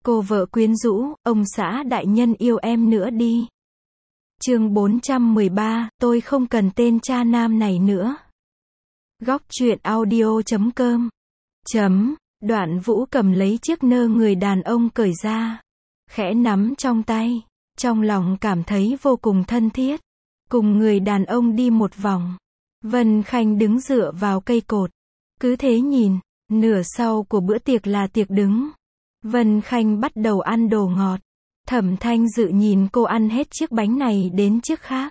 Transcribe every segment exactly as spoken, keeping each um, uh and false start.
Cô vợ quyến rũ, ông xã đại nhân yêu em nữa đi. Chương bốn trăm mười ba, tôi không cần tên cha nam này nữa. Góc truyện audio chấm com. Chấm, Đoạn Vũ cầm lấy chiếc nơ người đàn ông cởi ra, khẽ nắm trong tay, trong lòng cảm thấy vô cùng thân thiết. Cùng người đàn ông đi một vòng, Vân Khanh đứng dựa vào cây cột, cứ thế nhìn. Nửa sau của bữa tiệc là tiệc đứng. Vân Khanh bắt đầu ăn đồ ngọt. Thẩm Thanh Dự nhìn cô ăn hết chiếc bánh này đến chiếc khác.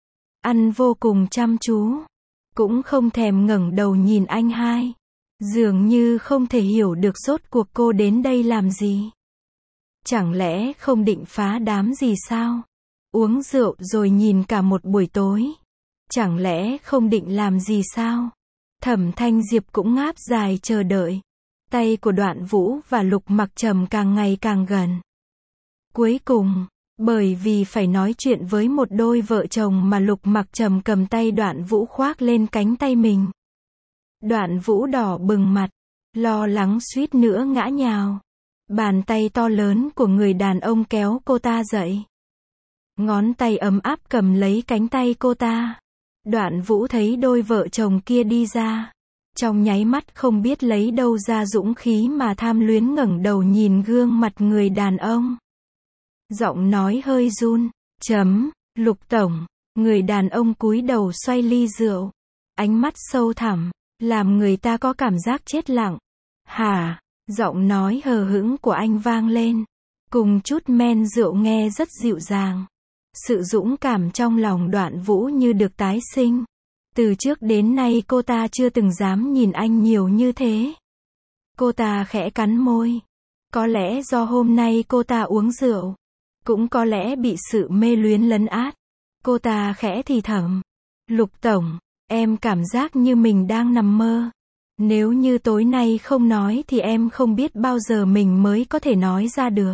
Ăn vô cùng chăm chú. Cũng không thèm ngẩng đầu nhìn anh hai. Dường như không thể hiểu được rốt cuộc cô đến đây làm gì. Chẳng lẽ không định phá đám gì sao? Uống rượu rồi nhìn cả một buổi tối. Chẳng lẽ không định làm gì sao? Thẩm Thanh Diệp cũng ngáp dài chờ đợi. Tay của Đoạn Vũ và Lục Mặc Trầm càng ngày càng gần. Cuối cùng, bởi vì phải nói chuyện với một đôi vợ chồng mà Lục Mặc Trầm cầm tay Đoạn Vũ khoác lên cánh tay mình. Đoạn Vũ đỏ bừng mặt, lo lắng suýt nữa ngã nhào. Bàn tay to lớn của người đàn ông kéo cô ta dậy. Ngón tay ấm áp cầm lấy cánh tay cô ta. Đoạn Vũ thấy đôi vợ chồng kia đi ra. Trong nháy mắt không biết lấy đâu ra dũng khí mà tham luyến ngẩng đầu nhìn gương mặt người đàn ông. Giọng nói hơi run. Chấm, Lục Tổng. Người đàn ông cúi đầu xoay ly rượu. Ánh mắt sâu thẳm, làm người ta có cảm giác chết lặng. Hả? Giọng nói hờ hững của anh vang lên. Cùng chút men rượu nghe rất dịu dàng. Sự dũng cảm trong lòng Đoạn Vũ như được tái sinh. Từ trước đến nay cô ta chưa từng dám nhìn anh nhiều như thế. Cô ta khẽ cắn môi. Có lẽ do hôm nay cô ta uống rượu. Cũng có lẽ bị sự mê luyến lấn át. Cô ta khẽ thì thầm. Lục Tổng, em cảm giác như mình đang nằm mơ. Nếu như tối nay không nói thì em không biết bao giờ mình mới có thể nói ra được.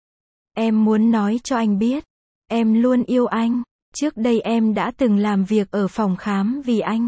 Em muốn nói cho anh biết. Em luôn yêu anh. Trước đây em đã từng làm việc ở phòng khám vì anh.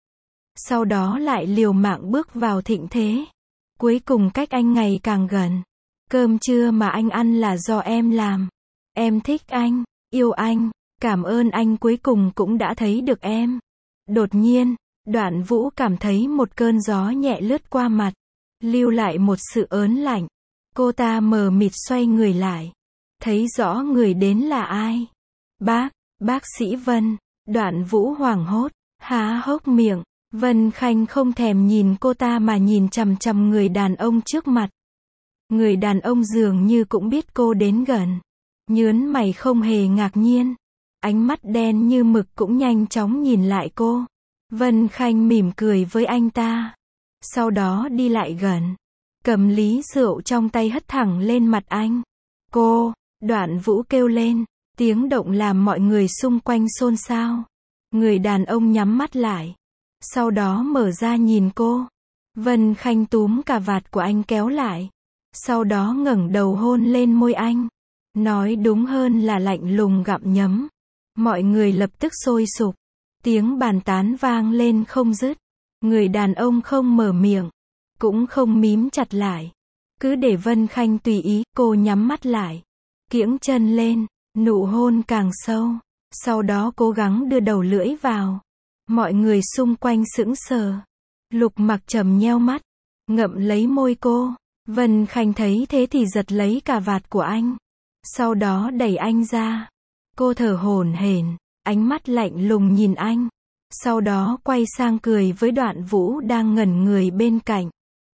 Sau đó lại liều mạng bước vào thịnh thế. Cuối cùng cách anh ngày càng gần. Cơm trưa mà anh ăn là do em làm. Em thích anh, yêu anh, cảm ơn anh cuối cùng cũng đã thấy được em. Đột nhiên, Đoạn Vũ cảm thấy một cơn gió nhẹ lướt qua mặt. Lưu lại một sự ớn lạnh. Cô ta mờ mịt xoay người lại. Thấy rõ người đến là ai. Bác, bác sĩ Vân. Đoạn Vũ hoảng hốt, há hốc miệng. Vân Khanh không thèm nhìn cô ta mà nhìn chằm chằm người đàn ông trước mặt. Người đàn ông dường như cũng biết cô đến gần. Nhớn mày không hề ngạc nhiên. Ánh mắt đen như mực cũng nhanh chóng nhìn lại cô. Vân Khanh mỉm cười với anh ta. Sau đó đi lại gần. Cầm lý rượu trong tay hất thẳng lên mặt anh. Cô, Đoạn Vũ kêu lên. Tiếng động làm mọi người xung quanh xôn xao. Người đàn ông nhắm mắt lại. Sau đó mở ra nhìn cô. Vân Khanh túm cà vạt của anh kéo lại. Sau đó ngẩng đầu hôn lên môi anh. Nói đúng hơn là lạnh lùng gặm nhấm. Mọi người lập tức sôi sục. Tiếng bàn tán vang lên không dứt. Người đàn ông không mở miệng. Cũng không mím chặt lại. Cứ để Vân Khanh tùy ý. Cô nhắm mắt lại. Kiễng chân lên. Nụ hôn càng sâu. Sau đó cố gắng đưa đầu lưỡi vào. Mọi người xung quanh sững sờ. Lục Mặc Trầm nheo mắt. Ngậm lấy môi cô. Vân Khanh thấy thế thì giật lấy cà vạt của anh. Sau đó đẩy anh ra. Cô thở hổn hển. Ánh mắt lạnh lùng nhìn anh. Sau đó quay sang cười với Đoạn Vũ đang ngẩn người bên cạnh.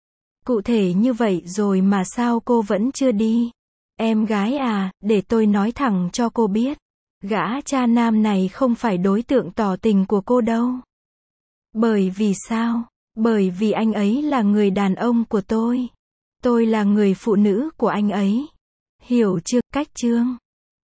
Cụ thể như vậy rồi mà sao cô vẫn chưa đi? Em gái à, để tôi nói thẳng cho cô biết. Gã cha nam này không phải đối tượng tỏ tình của cô đâu. Bởi vì sao? Bởi vì anh ấy là người đàn ông của tôi. Tôi là người phụ nữ của anh ấy. Hiểu chưa? Cách chương